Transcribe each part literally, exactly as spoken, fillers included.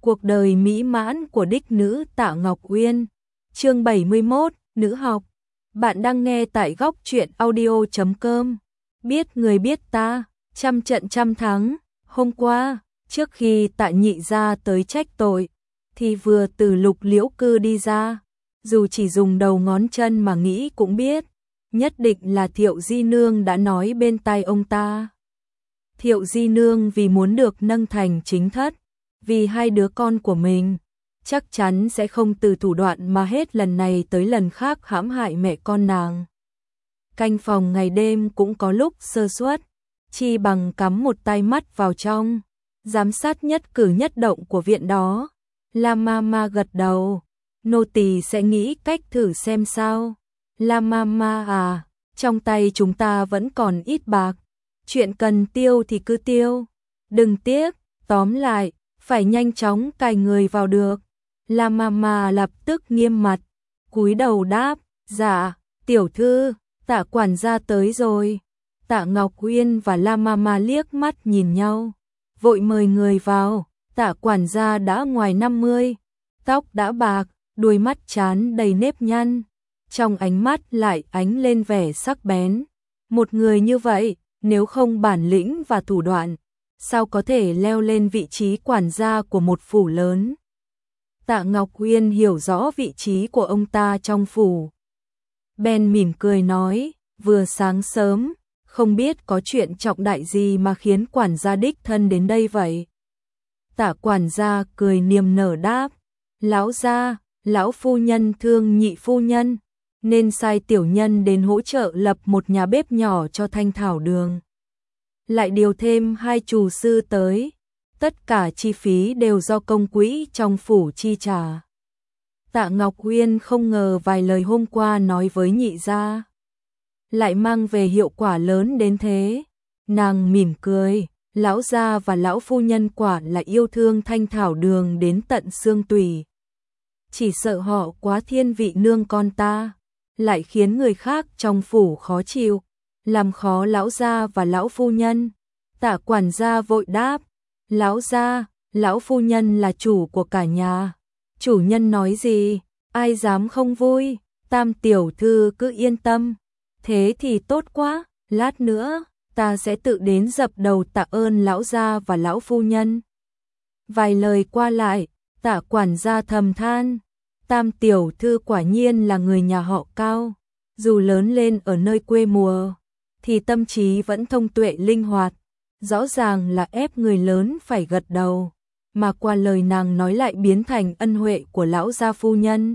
Cuộc đời mỹ mãn của đích nữ Tạ Ngọc Uyên. Chương bảy mươi mốt, nữ học. Bạn đang nghe tại góc truyện audio chấm com. Biết người biết ta, trăm trận trăm thắng. Hôm qua, trước khi Tạ Nhị gia tới trách tội, thì vừa từ Lục Liễu cư đi ra, dù chỉ dùng đầu ngón chân mà nghĩ cũng biết, nhất định là Thiệu Di Nương đã nói bên tai ông ta. Thiệu Di Nương vì muốn được nâng thành chính thất, vì hai đứa con của mình, chắc chắn sẽ không từ thủ đoạn mà hết lần này tới lần khác hãm hại mẹ con nàng. Canh phòng ngày đêm cũng có lúc sơ suất, chi bằng cắm một tay mắt vào trong, giám sát nhất cử nhất động của viện đó. La Mama gật đầu, nô tỳ sẽ nghĩ cách thử xem sao. La Mama à, trong tay chúng ta vẫn còn ít bạc, chuyện cần tiêu thì cứ tiêu, đừng tiếc, tóm lại, phải nhanh chóng cài người vào được. La Mama lập tức nghiêm mặt, cúi đầu đáp, dạ, tiểu thư, Tạ quản gia tới rồi. Tạ Ngọc Uyên và La Mama liếc mắt nhìn nhau, vội mời người vào. Tạ quản gia đã ngoài năm mươi, tóc đã bạc, đuôi mắt trán đầy nếp nhăn, trong ánh mắt lại ánh lên vẻ sắc bén. Một người như vậy, nếu không bản lĩnh và thủ đoạn, sao có thể leo lên vị trí quản gia của một phủ lớn. Tạ Ngọc Uyên hiểu rõ vị trí của ông ta trong phủ, bèn mỉm cười nói, vừa sáng sớm, không biết có chuyện trọng đại gì mà khiến quản gia đích thân đến đây vậy. Tạ quản gia cười niềm nở đáp, lão gia, lão phu nhân thương nhị phu nhân, nên sai tiểu nhân đến hỗ trợ lập một nhà bếp nhỏ cho Thanh Thảo Đường. Lại điều thêm hai chủ sư tới, tất cả chi phí đều do công quỹ trong phủ chi trả. Tạ Ngọc Uyên không ngờ vài lời hôm qua nói với nhị gia lại mang về hiệu quả lớn đến thế. Nàng mỉm cười, lão gia và lão phu nhân quả là yêu thương Thanh Thảo Đường đến tận xương tủy. Chỉ sợ họ quá thiên vị nương con ta, lại khiến người khác trong phủ khó chịu, làm khó lão gia và lão phu nhân. Tạ quản gia vội đáp, lão gia, lão phu nhân là chủ của cả nhà, chủ nhân nói gì, ai dám không vui, Tam tiểu thư cứ yên tâm. Thế thì tốt quá, lát nữa ta sẽ tự đến dập đầu tạ ơn lão gia và lão phu nhân. Vài lời qua lại, Tạ quản gia thầm than, Tam tiểu thư quả nhiên là người nhà họ Cao, dù lớn lên ở nơi quê mùa, thì tâm trí vẫn thông tuệ linh hoạt, rõ ràng là ép người lớn phải gật đầu, mà qua lời nàng nói lại biến thành ân huệ của lão gia phu nhân.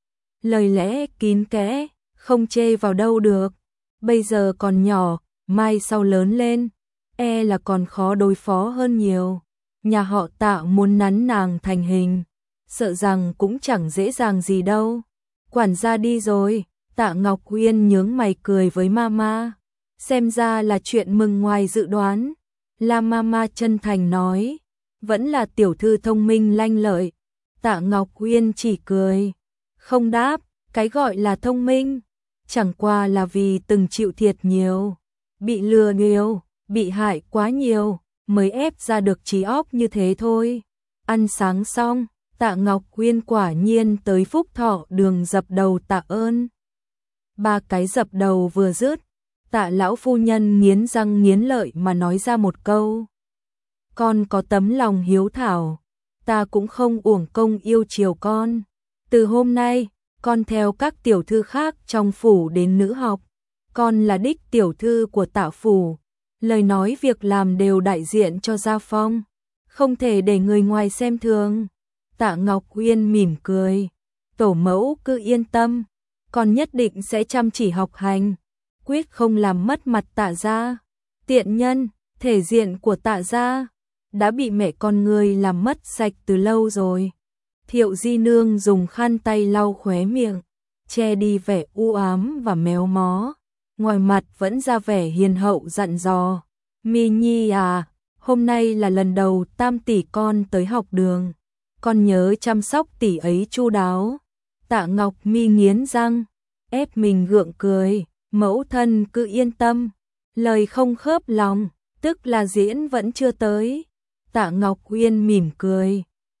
Lời lẽ kín kẽ, không chê vào đâu được, bây giờ còn nhỏ, mai sau lớn lên, e là còn khó đối phó hơn nhiều. Nhà họ Tạ muốn nắn nàng thành hình, sợ rằng cũng chẳng dễ dàng gì đâu. Quản gia đi rồi, Tạ Ngọc Uyên nhướng mày cười với Mama, xem ra là chuyện mừng ngoài dự đoán. La Mama chân thành nói, vẫn là tiểu thư thông minh lanh lợi. Tạ Ngọc Uyên chỉ cười, không đáp, cái gọi là thông minh, chẳng qua là vì từng chịu thiệt nhiều, bị lừa nhiều, bị hại quá nhiều, mới ép ra được trí óc như thế thôi. Ăn sáng xong, Tạ Ngọc Uyên quả nhiên tới Phúc Thọ Đường dập đầu tạ ơn. Ba cái dập đầu vừa dứt, Tạ lão phu nhân nghiến răng nghiến lợi mà nói ra một câu, con có tấm lòng hiếu thảo, ta cũng không uổng công yêu chiều con. Từ hôm nay, con theo các tiểu thư khác trong phủ đến nữ học, con là đích tiểu thư của Tạ phủ, lời nói việc làm đều đại diện cho gia phong, không thể để người ngoài xem thường. Tạ Ngọc Uyên mỉm cười, tổ mẫu cứ yên tâm, con nhất định sẽ chăm chỉ học hành, quyết không làm mất mặt Tạ gia. Tiện nhân, thể diện của Tạ gia đã bị mẹ con ngươi làm mất sạch từ lâu rồi. Thiệu Di Nương dùng khăn tay lau khóe miệng, che đi vẻ u ám và méo mó, ngoài mặt vẫn ra vẻ hiền hậu dặn dò, Mi Nhi à, hôm nay là lần đầu Tam tỷ con tới học đường, con nhớ chăm sóc tỷ ấy chu đáo. Tạ Ngọc Mi nghiến răng, ép mình gượng cười, mẫu thân cứ yên tâm, lời không khớp lòng, tức là diễn vẫn chưa tới. Tạ Ngọc Uyên mỉm cười,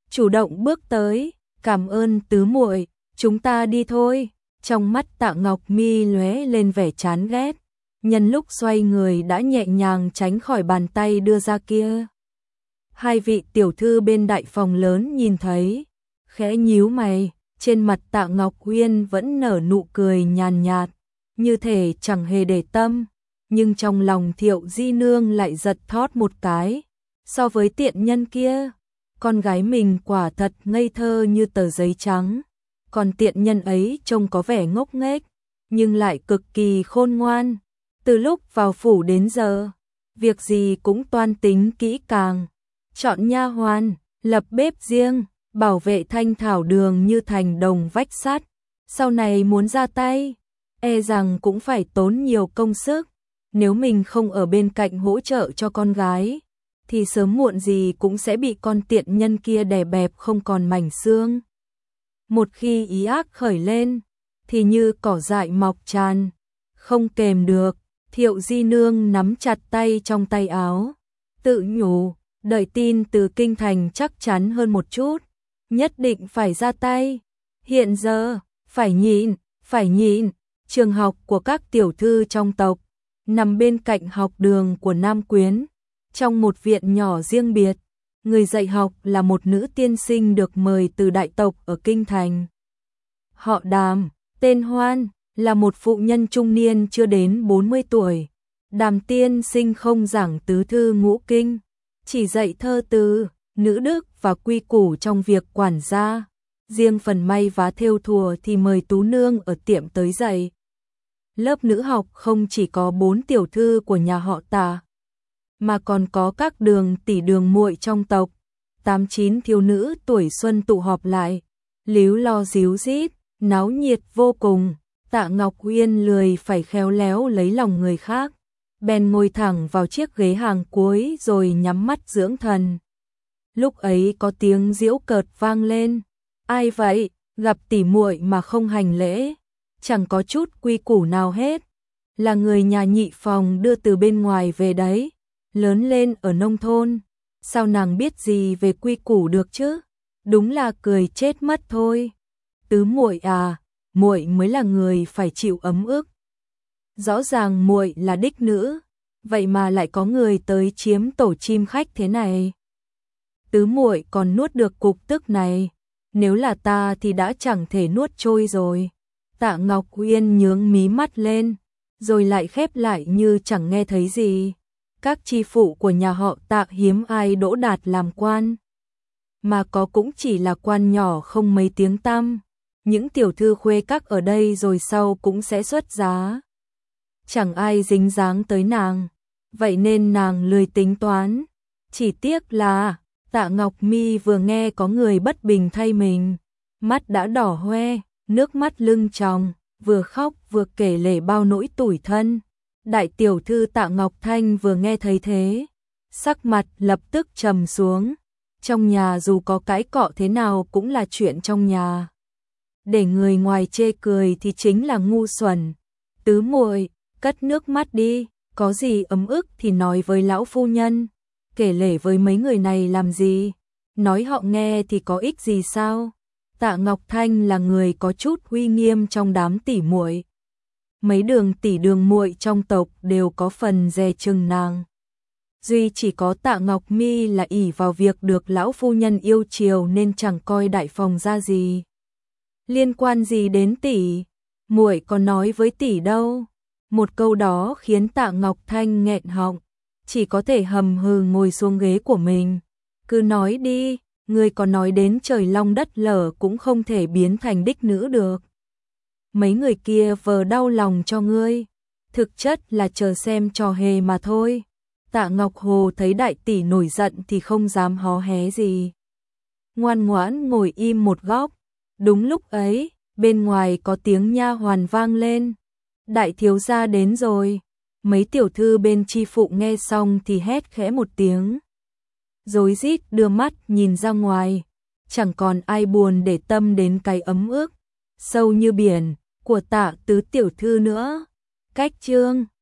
chủ động bước tới, "Cảm ơn tứ muội, chúng ta đi thôi." Trong mắt Tạ Ngọc Mi lóe lên vẻ chán ghét, nhân lúc xoay người đã nhẹ nhàng tránh khỏi bàn tay đưa ra kia. Hai vị tiểu thư bên đại phòng lớn nhìn thấy, khẽ nhíu mày, trên mặt Tạ Ngọc Uyên vẫn nở nụ cười nhàn nhạt, như thể chẳng hề để tâm, nhưng trong lòng Thiệu Di Nương lại giật thót một cái. So với tiện nhân kia, con gái mình quả thật ngây thơ như tờ giấy trắng, còn tiện nhân ấy trông có vẻ ngốc nghếch, nhưng lại cực kỳ khôn ngoan. Từ lúc vào phủ đến giờ, việc gì cũng toan tính kỹ càng, chọn nha hoàn, lập bếp riêng, bảo vệ thanh thảo đường như thành đồng vách sắt. Sau này muốn ra tay, e rằng cũng phải tốn nhiều công sức. Nếu mình không ở bên cạnh hỗ trợ cho con gái, thì sớm muộn gì cũng sẽ bị con tiện nhân kia đè bẹp không còn mảnh xương. Một khi ý ác khởi lên, thì như cỏ dại mọc tràn, không kềm được. Thiệu Di Nương nắm chặt tay trong tay áo, tự nhủ, đợi tin từ kinh thành chắc chắn hơn một chút, nhất định phải ra tay. Hiện giờ, phải nhịn, phải nhịn. Trường học của các tiểu thư trong tộc nằm bên cạnh học đường của Nam Quyến, trong một viện nhỏ riêng biệt. Người dạy học là một nữ tiên sinh được mời từ đại tộc ở kinh thành. Họ Đàm, tên Hoan, là một phụ nhân trung niên chưa đến bốn mươi tuổi. Đàm tiên sinh không giảng tứ thư ngũ kinh, chỉ dạy thơ từ, nữ đức và quy củ trong việc quản gia. Riêng phần may vá thêu thùa thì mời tú nương ở tiệm tới dạy. Lớp nữ học không chỉ có bốn tiểu thư của nhà họ Tạ, mà còn có các đường tỷ đường muội trong tộc, tám chín thiếu nữ tuổi xuân tụ họp lại, líu lo díu dít, náo nhiệt vô cùng. Tạ Ngọc Uyên lười phải khéo léo lấy lòng người khác, bèn ngồi thẳng vào chiếc ghế hàng cuối rồi nhắm mắt dưỡng thần. Lúc ấy có tiếng giễu cợt vang lên, "Ai vậy, gặp tỷ muội mà không hành lễ, chẳng có chút quy củ nào hết, là người nhà nhị phòng đưa từ bên ngoài về đấy, lớn lên ở nông thôn, sao nàng biết gì về quy củ được chứ, đúng là cười chết mất thôi. Tứ muội à, muội mới là người phải chịu ấm ức. Rõ ràng muội là đích nữ, vậy mà lại có người tới chiếm tổ chim khách thế này. Tứ muội còn nuốt được cục tức này, nếu là ta thì đã chẳng thể nuốt trôi rồi." Tạ Ngọc Uyên nhướng mí mắt lên, rồi lại khép lại như chẳng nghe thấy gì. Các chi phụ của nhà họ Tạ hiếm ai đỗ đạt làm quan, mà có cũng chỉ là quan nhỏ không mấy tiếng tăm. Những tiểu thư khuê các ở đây rồi sau cũng sẽ xuất giá, chẳng ai dính dáng tới nàng, vậy nên nàng lười tính toán. Chỉ tiếc là Tạ Ngọc Mi vừa nghe có người bất bình thay mình, mắt đã đỏ hoe, nước mắt lưng tròng, vừa khóc vừa kể lể bao nỗi tủi thân. Đại tiểu thư Tạ Ngọc Thanh vừa nghe thấy thế, sắc mặt lập tức trầm xuống. Trong nhà dù có cãi cọ thế nào cũng là chuyện trong nhà, để người ngoài chê cười thì chính là ngu xuẩn. Tứ muội, cất nước mắt đi, có gì ấm ức thì nói với lão phu nhân, kể lể với mấy người này làm gì, nói họ nghe thì có ích gì sao? Tạ Ngọc Thanh là người có chút uy nghiêm trong đám tỷ muội. Mấy đường tỷ đường muội trong tộc đều có phần dè chừng nàng. Duy chỉ có Tạ Ngọc Mi là ỷ vào việc được lão phu nhân yêu chiều nên chẳng coi đại phòng ra gì. Liên quan gì đến tỷ, muội có nói với tỷ đâu. Một câu đó khiến Tạ Ngọc Thanh nghẹn họng, chỉ có thể hầm hừ ngồi xuống ghế của mình. Cứ nói đi, ngươi có nói đến trời long đất lở cũng không thể biến thành đích nữ được. Mấy người kia vờ đau lòng cho ngươi, thực chất là chờ xem trò hề mà thôi. Tạ Ngọc Hồ thấy đại tỷ nổi giận thì không dám hó hé gì, ngoan ngoãn ngồi im một góc. Đúng lúc ấy, bên ngoài có tiếng nha hoàn vang lên, "Đại thiếu gia đến rồi." Mấy tiểu thư bên chi phụ nghe xong thì hét khẽ một tiếng, rối rít đưa mắt nhìn ra ngoài, chẳng còn ai buồn để tâm đến cái ấm ức sâu như biển của Tạ tứ tiểu thư nữa. Cách chương